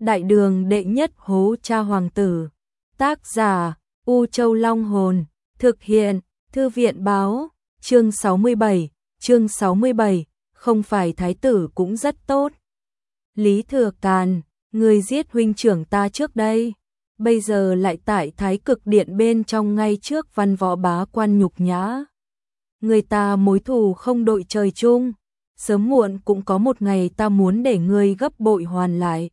Đại đường đệ nhất hố cha hoàng tử. Tác giả U Châu Long Hồn. Thực hiện Thư viện Báo. Chương 67, không phải thái tử cũng rất tốt. Lý Thừa Càn, người giết huynh trưởng ta trước đây, bây giờ lại tại Thái Cực Điện bên trong ngay trước văn võ bá quan nhục nhã. Người ta mối thù không đội trời chung, sớm muộn cũng có một ngày ta muốn để ngươi gấp bội hoàn lại.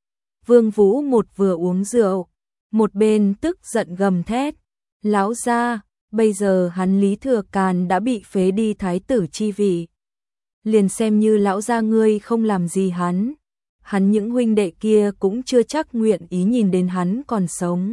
Vương Vũ một vừa uống rượu, một bên tức giận gầm thét, lão gia, bây giờ hắn Lý Thừa Càn đã bị phế đi thái tử chi vị. Liền xem như lão gia ngươi không làm gì hắn những huynh đệ kia cũng chưa chắc nguyện ý nhìn đến hắn còn sống.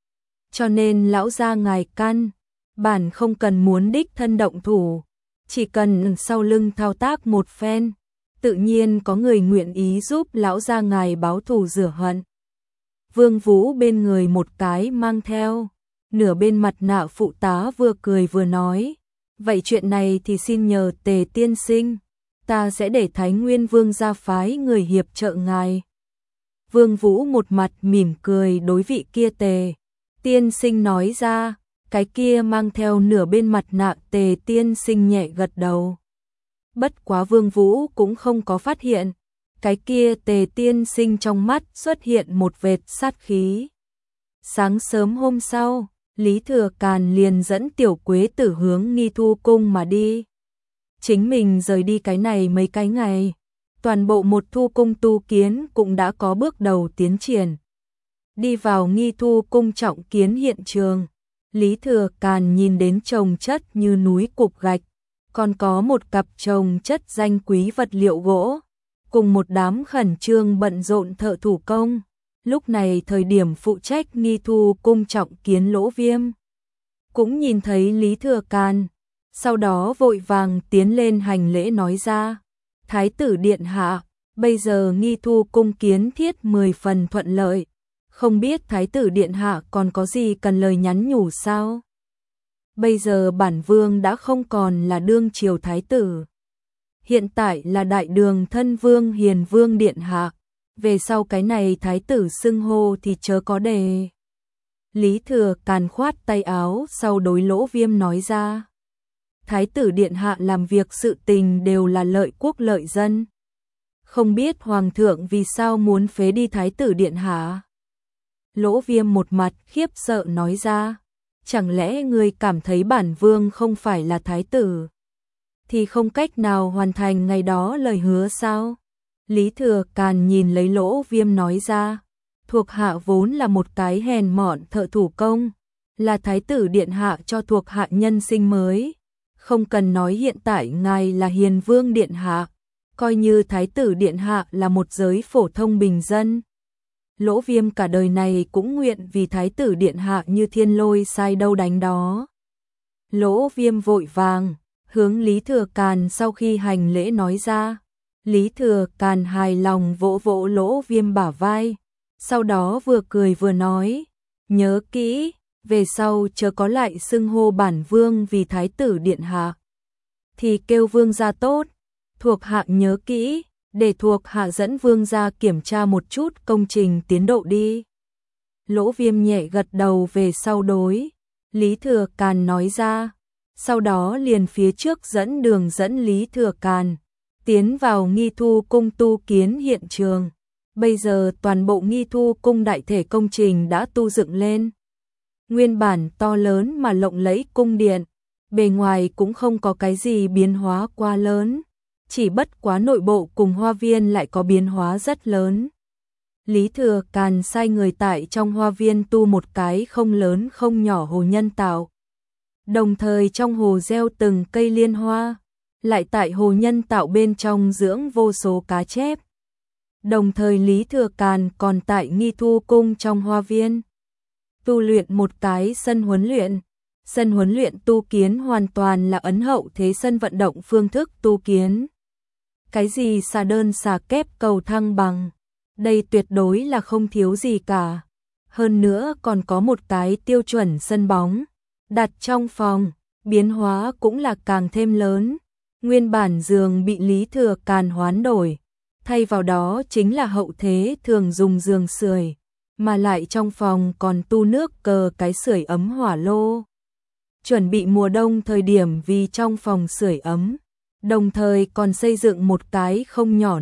Cho nên lão gia ngài căn bản không cần muốn đích thân động thủ, chỉ cần sau lưng thao tác một phen, tự nhiên có người nguyện ý giúp lão gia ngài báo thù rửa hận. Vương Vũ bên người một cái mang theo nửa bên mặt nạ phụ tá vừa cười vừa nói, vậy chuyện này thì xin nhờ Tề tiên sinh, ta sẽ để Thái Nguyên Vương gia phái người hiệp trợ ngài. Vương Vũ một mặt mỉm cười đối vị kia Tề tiên sinh nói ra, cái kia mang theo nửa bên mặt nạ Tề tiên sinh nhẹ gật đầu. Bất quá Vương Vũ cũng không có phát hiện, cái kia Tề tiên sinh trong mắt xuất hiện một vệt sát khí. Sáng sớm hôm sau, Lý Thừa Càn liền dẫn Tiểu Quế Tử hướng Nghi Thu Cung mà đi. Chính mình rời đi cái này mấy cái ngày, toàn bộ một Thu Cung tu kiến cũng đã có bước đầu tiến triển. Đi vào Nghi Thu Cung trọng kiến hiện trường, Lý Thừa Càn nhìn đến chồng chất như núi cục gạch, còn có một cặp chồng chất danh quý vật liệu gỗ, cùng một đám khẩn trương bận rộn thợ thủ công. Lúc này thời điểm phụ trách Nghi Thu Cung trọng kiến Lỗ Viêm cũng nhìn thấy Lý Thừa Càn, sau đó vội vàng tiến lên hành lễ nói ra, Thái tử điện hạ, bây giờ Nghi Thu Cung kiến thiết 10 phần thuận lợi, không biết Thái tử điện hạ còn có gì cần lời nhắn nhủ sao? Bây giờ bản vương đã không còn là đương triều thái tử, hiện tại là đại đường thân vương hiền vương điện hạ, về sau cái này thái tử xưng hô thì chớ có đề. Lý Thừa Càn khoát tay áo sau đối Lỗ Viêm nói ra, thái tử điện hạ làm việc sự tình đều là lợi quốc lợi dân, không biết hoàng thượng vì sao muốn phế đi thái tử điện hạ? Lỗ Viêm một mặt khiếp sợ nói ra, chẳng lẽ ngươi cảm thấy bản vương không phải là thái tử thì không cách nào hoàn thành ngày đó lời hứa sao? Lý Thừa Càn nhìn lấy Lỗ Viêm nói ra, thuộc hạ vốn là một cái hèn mọn thợ thủ công, là thái tử điện hạ cho thuộc hạ nhân sinh mới, không cần nói hiện tại ngài là hiền vương điện hạ, coi như thái tử điện hạ là một giới phổ thông bình dân. Lỗ Viêm cả đời này cũng nguyện vì thái tử điện hạ như thiên lôi sai đâu đánh đó. Lỗ Viêm vội vàng hướng Lý Thừa Càn sau khi hành lễ nói ra, Lý Thừa Càn hài lòng vỗ vỗ Lỗ Viêm bả vai, sau đó vừa cười vừa nói, nhớ kỹ, về sau chớ có lại xưng hô bản vương vì thái tử điện hạ, thì kêu vương gia tốt, thuộc hạ nhớ kỹ, để thuộc hạ dẫn vương gia kiểm tra một chút công trình tiến độ đi. Lỗ Viêm nhẹ gật đầu về sau đối Lý Thừa Càn nói ra, sau đó liền phía trước dẫn đường dẫn Lý Thừa Càn tiến vào Nghi Thu Cung tu kiến hiện trường. Bây giờ toàn bộ Nghi Thu Cung đại thể công trình đã tu dựng lên. Nguyên bản to lớn mà lộng lẫy cung điện, bề ngoài cũng không có cái gì biến hóa quá lớn, chỉ bất quá nội bộ cùng hoa viên lại có biến hóa rất lớn. Lý Thừa Càn sai người tại trong hoa viên tu một cái không lớn không nhỏ hồ nhân tạo, đồng thời trong hồ gieo từng cây liên hoa, lại tại hồ nhân tạo bên trong dưỡng vô số cá chép. Đồng thời Lý Thừa Càn còn tại Nghi Thu Cung trong hoa viên tu luyện một cái sân huấn luyện. Sân huấn luyện tu kiến hoàn toàn là ấn hậu thế sân vận động phương thức tu kiến. Cái gì xà đơn xà kép cầu thăng bằng, đây tuyệt đối là không thiếu gì cả. Hơn nữa còn có một cái tiêu chuẩn sân bóng đặt trong phòng, biến hóa cũng là càng thêm lớn. Nguyên bản giường bị Lý Thừa Càn hoán đổi, thay vào đó chính là hậu thế thường dùng giường sưởi, mà lại trong phòng còn tu nước cờ cái sưởi ấm hỏa lô. Chuẩn bị mùa đông thời điểm vì trong phòng sưởi ấm, đồng thời còn xây dựng một cái không nhỏ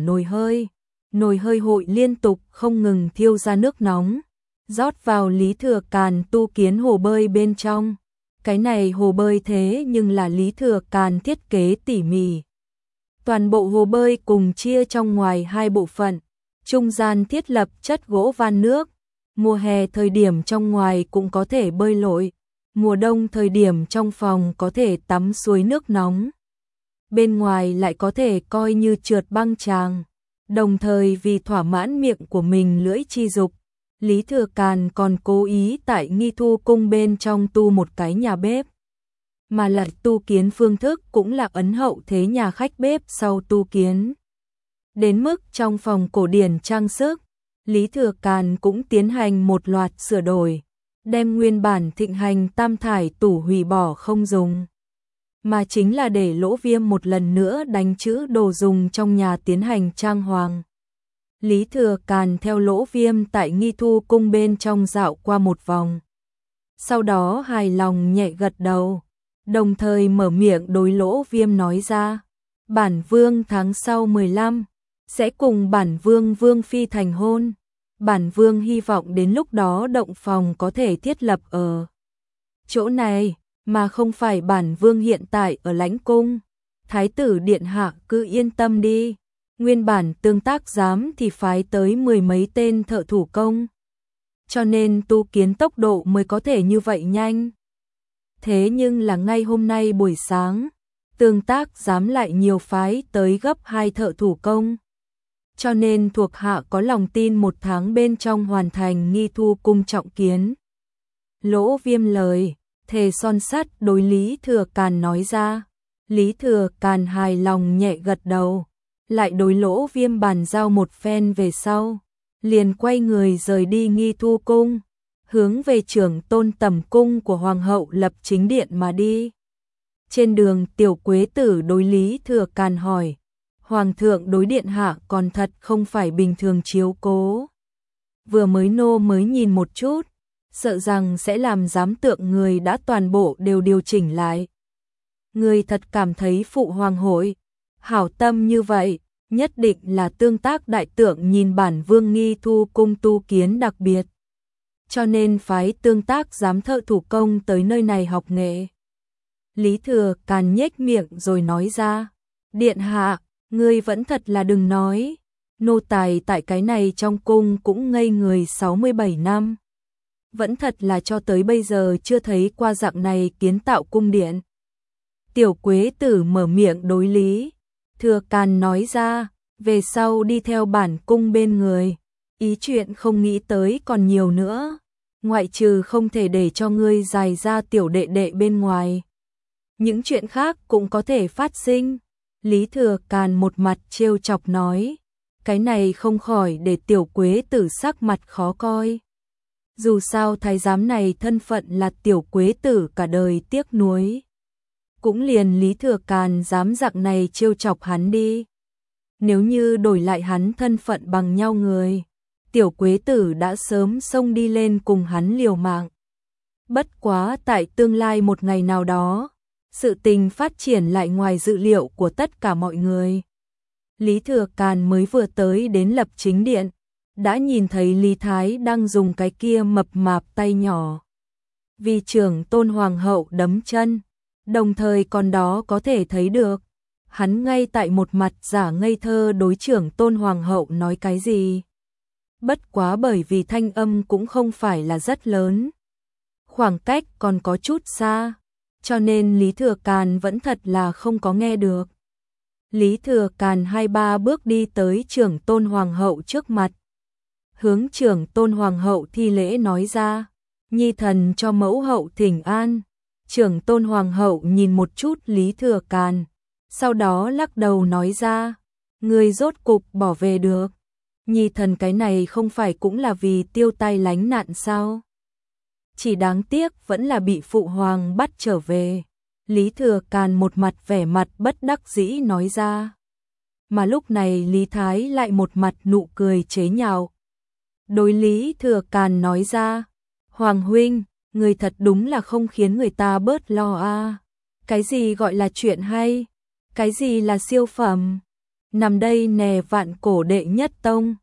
nồi hơi hội liên tục không ngừng thiêu ra nước nóng, rót vào Lý Thừa Càn tu kiến hồ bơi bên trong. Cái này hồ bơi thế nhưng là Lý Thừa Càn thiết kế tỉ mỉ. Toàn bộ hồ bơi cùng chia trong ngoài hai bộ phận, trung gian thiết lập chất gỗ van nước, mùa hè thời điểm trong ngoài cũng có thể bơi lội, mùa đông thời điểm trong phòng có thể tắm suối nước nóng. Bên ngoài lại có thể coi như trượt băng tràng, đồng thời vì thỏa mãn miệng của mình lưỡi chi dục, Lý Thừa Càn còn cố ý tại Nghi Thu cung bên trong tu một cái nhà bếp. Mà lại tu kiến phương thức cũng là ấn hậu thế nhà khách bếp sau tu kiến. Đến mức trong phòng cổ điển trang sức, Lý Thừa Càn cũng tiến hành một loạt sửa đổi, đem nguyên bản thịnh hành tam thải tủ hủy bỏ không dùng, mà chính là để Lỗ Viêm một lần nữa đánh chữ đồ dùng trong nhà tiến hành trang hoàng. Lý Thừa Càn theo Lỗ Viêm tại Nghi Thu cung bên trong dạo qua một vòng. Sau đó hài lòng nhẹ gật đầu, đồng thời mở miệng đối Lỗ Viêm nói ra, bản vương tháng sau 15, sẽ cùng bản vương vương phi thành hôn. Bản vương hy vọng đến lúc đó động phòng có thể thiết lập ở chỗ này, mà không phải bản vương hiện tại ở lãnh cung. Thái tử điện hạ cứ yên tâm đi. Nguyên bản tương tác giám thì phái tới 10 mấy tên thợ thủ công, cho nên tu kiến tốc độ mới có thể như vậy nhanh. Thế nhưng là ngay hôm nay buổi sáng, tương tác giám lại nhiều phái tới gấp 2 thợ thủ công. Cho nên thuộc hạ có lòng tin 1 tháng bên trong hoàn thành Nghi Thu cung trọng kiến. Lỗ Viêm lời thề son sắt đối Lý Thừa Càn nói ra. Lý Thừa Càn hài lòng nhẹ gật đầu, lại đối Lỗ Viêm bàn giao một phen về sau, liền quay người rời đi Nghi Thu cung, hướng về Trưởng Tôn tẩm cung của hoàng hậu Lập Chính điện mà đi. Trên đường Tiểu Quế Tử đối Lý Thừa Càn hỏi, Hoàng thượng đối điện hạ còn thật không phải bình thường chiếu cố. Vừa mới nô mới nhìn một chút, sợ rằng sẽ làm giám tượng người đã toàn bộ đều điều chỉnh lại. Người thật cảm thấy phụ hoàng hội hảo tâm như vậy, nhất định là tương tác đại tượng nhìn bản vương Nghi Thu cung tu kiến đặc biệt, cho nên phái tương tác giám thợ thủ công tới nơi này học nghệ. Lý Thừa Càn nhếch miệng rồi nói ra, điện hạ, ngươi vẫn thật là đừng nói, nô tài tại cái này trong cung cũng ngây người 67 năm. Vẫn thật là cho tới bây giờ chưa thấy qua dạng này kiến tạo cung điện. Tiểu Quế Tử mở miệng đối Lý Thừa Càn nói ra, về sau đi theo bản cung bên người, ý chuyện không nghĩ tới còn nhiều nữa, ngoại trừ không thể để cho ngươi dài ra tiểu đệ đệ bên ngoài. Những chuyện khác cũng có thể phát sinh. Lý Thừa Càn một mặt trêu chọc nói, cái này không khỏi để Tiểu Quế Tử sắc mặt khó coi. Dù sao thái giám này thân phận là Tiểu Quế Tử cả đời tiếc nuối. Cũng liền Lý Thừa Càn dám dạng này trêu chọc hắn đi. Nếu như đổi lại hắn thân phận bằng nhau người, Tiểu Quế Tử đã sớm xông đi lên cùng hắn liều mạng. Bất quá tại tương lai một ngày nào đó, sự tình phát triển lại ngoài dự liệu của tất cả mọi người. Lý Thừa Càn mới vừa tới đến Lập Chính điện, đã nhìn thấy Lý Thái đang dùng cái kia mập mạp tay nhỏ vì Trưởng Tôn hoàng hậu đấm chân, đồng thời còn đó có thể thấy được hắn ngay tại một mặt giả ngây thơ đối Trưởng Tôn hoàng hậu nói cái gì. Bất quá bởi vì thanh âm cũng không phải là rất lớn, khoảng cách còn có chút xa, cho nên Lý Thừa Càn vẫn thật là không có nghe được. Lý Thừa Càn 2-3 bước đi tới Trưởng Tôn hoàng hậu trước mặt, hướng Trưởng Tôn hoàng hậu thi lễ nói ra, nhi thần cho mẫu hậu thỉnh an. Trưởng Tôn hoàng hậu nhìn một chút Lý Thừa Càn, sau đó lắc đầu nói ra, người rốt cục bỏ về được. Nhi thần cái này không phải cũng là vì tiêu tai lánh nạn sao? Chỉ đáng tiếc vẫn là bị phụ hoàng bắt trở về. Lý Thừa Càn một mặt vẻ mặt bất đắc dĩ nói ra. mà lúc này Lý Thái lại một mặt nụ cười chế nhạo. Đối Lý Thừa Càn nói ra, Hoàng huynh, người thật đúng là không khiến người ta bớt lo a. Cái gì gọi là chuyện hay? Cái gì là siêu phẩm? Nằm đây nè Vạn Cổ đệ nhất tông,